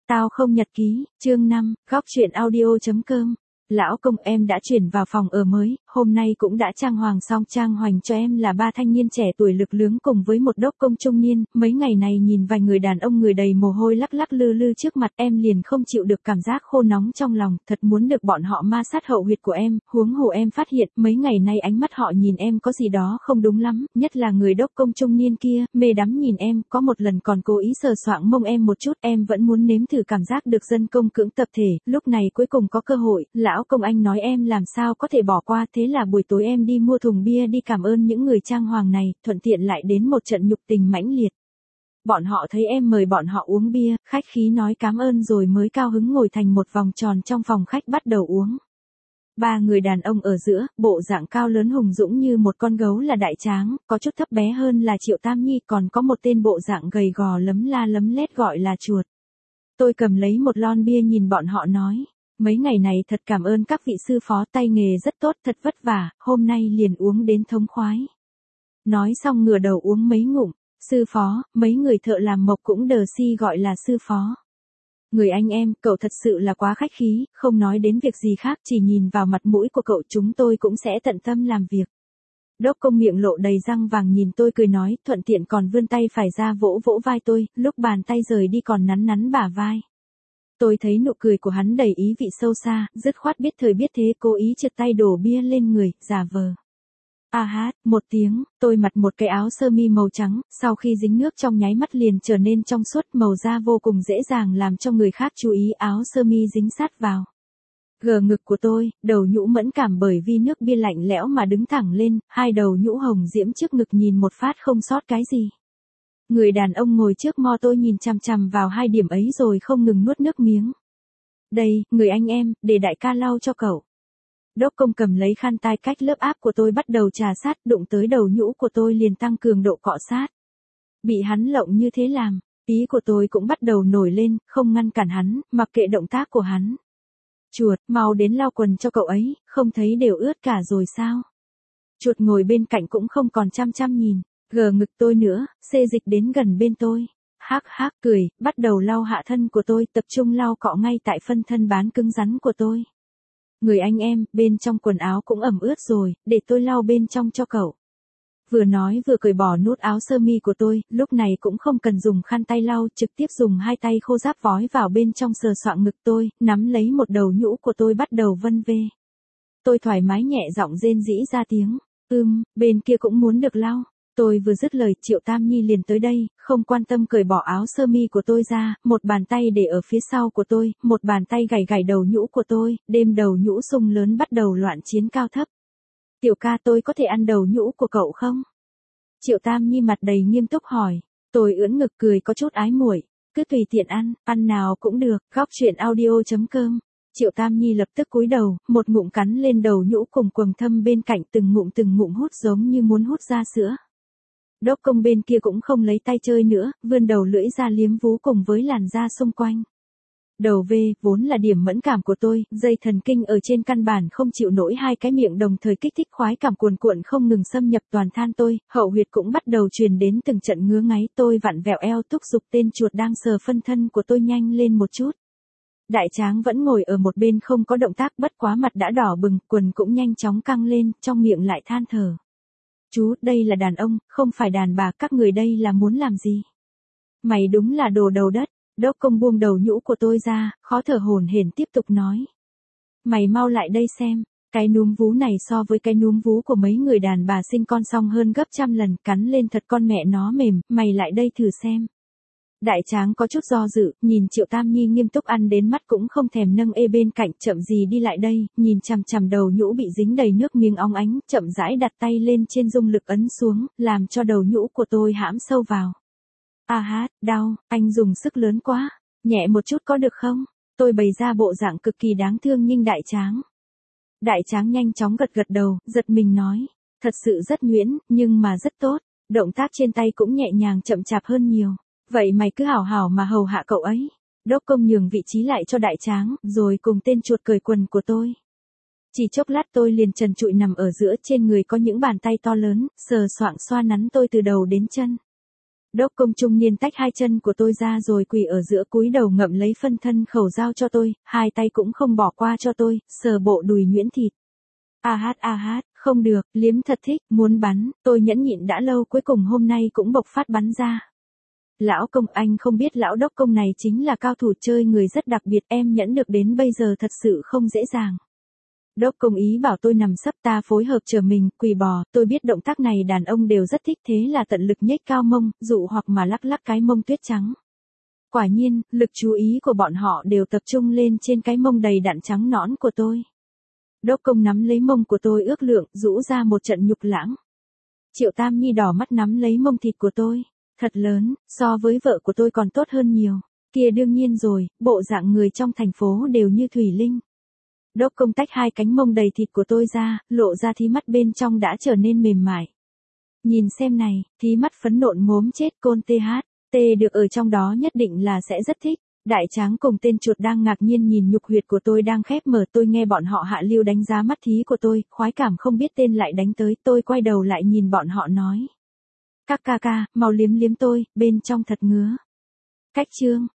Tao không nhật ký, chương 5, góc truyện audio.com. Lão công, em đã chuyển vào phòng ở mới, hôm nay cũng đã trang hoàng xong. Trang hoành cho em là 3 thanh niên trẻ tuổi lực lưỡng cùng với một đốc công trung niên. Mấy ngày này nhìn vài người đàn ông người đầy mồ hôi lắc lắc lư lư trước mặt em liền không chịu được cảm giác khô nóng trong lòng, thật muốn được bọn họ ma sát hậu huyệt của em. Huống hồ em phát hiện mấy ngày nay ánh mắt họ nhìn em có gì đó không đúng lắm, nhất là người đốc công trung niên kia, mê đắm nhìn em, có một lần còn cố ý sờ soạng mông em một chút. Em vẫn muốn nếm thử cảm giác được dân công cưỡng tập thể, lúc này cuối cùng có cơ hội. Lão công anh nói em làm sao có thể bỏ qua, thế là buổi tối em đi mua thùng bia đi cảm ơn những người trang hoàng này, thuận tiện lại đến một trận nhục tình mãnh liệt. Bọn họ thấy em mời bọn họ uống bia, khách khí nói cảm ơn rồi mới cao hứng ngồi thành một vòng tròn trong phòng khách bắt đầu uống. 3 người đàn ông ở giữa, bộ dạng cao lớn hùng dũng như một con gấu là Đại Tráng, có chút thấp bé hơn là Triệu Tam Nhi, còn có một tên bộ dạng gầy gò lấm la lấm lét gọi là Chuột. Tôi cầm lấy một lon bia nhìn bọn họ nói. Mấy ngày này thật cảm ơn các vị sư phó, tay nghề rất tốt, thật vất vả, hôm nay liền uống đến thống khoái. Nói xong ngửa đầu uống mấy ngụm, sư phó, mấy người thợ làm mộc cũng đờ si gọi là sư phó. Người anh em, cậu thật sự là quá khách khí, không nói đến việc gì khác, chỉ nhìn vào mặt mũi của cậu chúng tôi cũng sẽ tận tâm làm việc. Đốc công miệng lộ đầy răng vàng nhìn tôi cười nói, thuận tiện còn vươn tay phải ra vỗ vỗ vai tôi, lúc bàn tay rời đi còn nắn nắn bả vai. Tôi thấy nụ cười của hắn đầy ý vị sâu xa, dứt khoát biết thời biết thế cố ý trượt tay đổ bia lên người, giả vờ. A hát, một tiếng, tôi mặc một cái áo sơ mi màu trắng, sau khi dính nước trong nháy mắt liền trở nên trong suốt, màu da vô cùng dễ dàng làm cho người khác chú ý, áo sơ mi dính sát vào gờ ngực của tôi, đầu nhũ mẫn cảm bởi vì nước bia lạnh lẽo mà đứng thẳng lên, hai đầu nhũ hồng diễm trước ngực nhìn một phát không sót cái gì. Người đàn ông ngồi trước mo tôi nhìn chằm chằm vào hai điểm ấy rồi không ngừng nuốt nước miếng. Đây, người anh em, để đại ca lau cho cậu. Đốc công cầm lấy khăn tay cách lớp áp của tôi bắt đầu trà sát, đụng tới đầu nhũ của tôi liền tăng cường độ cọ sát. Bị hắn lộng như thế làm, ý của tôi cũng bắt đầu nổi lên, không ngăn cản hắn, mặc kệ động tác của hắn. Chuột, mau đến lau quần cho cậu ấy, không thấy đều ướt cả rồi sao? Chuột ngồi bên cạnh cũng không còn chăm chăm nhìn. Gờ ngực tôi nữa, xê dịch đến gần bên tôi. Hắc hắc cười, bắt đầu lau hạ thân của tôi, tập trung lau cọ ngay tại phân thân bán cứng rắn của tôi. Người anh em, bên trong quần áo cũng ẩm ướt rồi, để tôi lau bên trong cho cậu. Vừa nói vừa cởi bỏ nút áo sơ mi của tôi, lúc này cũng không cần dùng khăn tay lau, trực tiếp dùng hai tay khô ráp vói vào bên trong sờ soạng ngực tôi, nắm lấy một đầu nhũ của tôi bắt đầu vân vê. Tôi thoải mái nhẹ giọng rên rỉ ra tiếng, bên kia cũng muốn được lau. Tôi vừa dứt lời, Triệu Tam Nhi liền tới đây, không quan tâm cởi bỏ áo sơ mi của tôi ra, một bàn tay để ở phía sau của tôi, một bàn tay gảy gảy đầu nhũ của tôi, đêm đầu nhũ sung lớn bắt đầu loạn chiến cao thấp. Tiểu ca, tôi có thể ăn đầu nhũ của cậu không? Triệu Tam Nhi mặt đầy nghiêm túc hỏi. Tôi ưỡn ngực cười có chút ái muội, cứ tùy tiện ăn nào cũng được. Góc truyện audio.com. Triệu Tam Nhi lập tức cúi đầu, một ngụm cắn lên đầu nhũ cùng quầng thâm bên cạnh, từng ngụm hút giống như muốn hút ra sữa. Đốc công bên kia cũng không lấy tay chơi nữa, vươn đầu lưỡi ra liếm vú cùng với làn da xung quanh. Đầu V, vốn là điểm mẫn cảm của tôi, dây thần kinh ở trên căn bản không chịu nổi hai cái miệng đồng thời kích thích, khoái cảm cuồn cuộn không ngừng xâm nhập toàn than tôi, hậu huyệt cũng bắt đầu truyền đến từng trận ngứa ngáy, tôi vặn vẹo eo thúc giục tên chuột đang sờ phân thân của tôi nhanh lên một chút. Đại Tráng vẫn ngồi ở một bên không có động tác, bất quá mặt đã đỏ bừng, quần cũng nhanh chóng căng lên, trong miệng lại than thở. Chú, đây là đàn ông, không phải đàn bà, các người đây là muốn làm gì? Mày đúng là đồ đầu đất. Đốc công buông đầu nhũ của tôi ra, khó thở hổn hển tiếp tục nói. Mày mau lại đây xem, cái núm vú này so với cái núm vú của mấy người đàn bà sinh con xong hơn gấp trăm lần, cắn lên thật con mẹ nó mềm, mày lại đây thử xem. Đại Tráng có chút do dự, nhìn Triệu Tam Nhi nghiêm túc ăn đến mắt cũng không thèm nâng ê bên cạnh, chậm gì đi lại đây, nhìn chằm chằm đầu nhũ bị dính đầy nước miếng óng ánh, chậm rãi đặt tay lên trên dung lực ấn xuống, làm cho đầu nhũ của tôi hãm sâu vào. A hát, đau, anh dùng sức lớn quá, nhẹ một chút có được không? Tôi bày ra bộ dạng cực kỳ đáng thương nhưng Đại Tráng. Đại Tráng nhanh chóng gật gật đầu, giật mình nói, thật sự rất nhuyễn, nhưng mà rất tốt, động tác trên tay cũng nhẹ nhàng chậm chạp hơn nhiều. Vậy mày cứ hảo hảo mà hầu hạ cậu ấy. Đốc công nhường vị trí lại cho Đại Tráng, rồi cùng tên chuột cởi quần của tôi. Chỉ chốc lát tôi liền trần trụi nằm ở giữa, trên người có những bàn tay to lớn, sờ soạng xoa nắn tôi từ đầu đến chân. Đốc công trung niên tách hai chân của tôi ra rồi quỳ ở giữa cúi đầu ngậm lấy phân thân khẩu dao cho tôi, hai tay cũng không bỏ qua cho tôi, sờ bộ đùi nhuyễn thịt. A hát, không được, liếm thật thích, muốn bắn, tôi nhẫn nhịn đã lâu cuối cùng hôm nay cũng bộc phát bắn ra. Lão công, anh không biết lão đốc công này chính là cao thủ chơi người rất đặc biệt, em nhẫn được đến bây giờ thật sự không dễ dàng. Đốc công ý bảo tôi nằm sấp, ta phối hợp trở mình, quỳ bò, tôi biết động tác này đàn ông đều rất thích, thế là tận lực nhếch cao mông, dụ hoặc mà lắc lắc cái mông tuyết trắng. Quả nhiên, lực chú ý của bọn họ đều tập trung lên trên cái mông đầy đặn trắng nõn của tôi. Đốc công nắm lấy mông của tôi ước lượng, rũ ra một trận nhục lãng. Triệu Tam Nhi đỏ mắt nắm lấy mông thịt của tôi. Thật lớn, so với vợ của tôi còn tốt hơn nhiều. Kia đương nhiên rồi, bộ dạng người trong thành phố đều như thủy linh. Đốc công tách hai cánh mông đầy thịt của tôi ra, lộ ra thí mắt bên trong đã trở nên mềm mại. Nhìn xem này, thí mắt phấn nộn mốm chết côn THT được ở trong đó nhất định là sẽ rất thích. Đại tráng cùng tên chuột đang ngạc nhiên nhìn nhục huyệt của tôi đang khép mở, tôi nghe bọn họ hạ lưu đánh giá mắt thí của tôi, khoái cảm không biết tên lại đánh tới, tôi quay đầu lại nhìn bọn họ nói. Các ca ca, mau liếm liếm tôi, bên trong thật ngứa. Cách chương.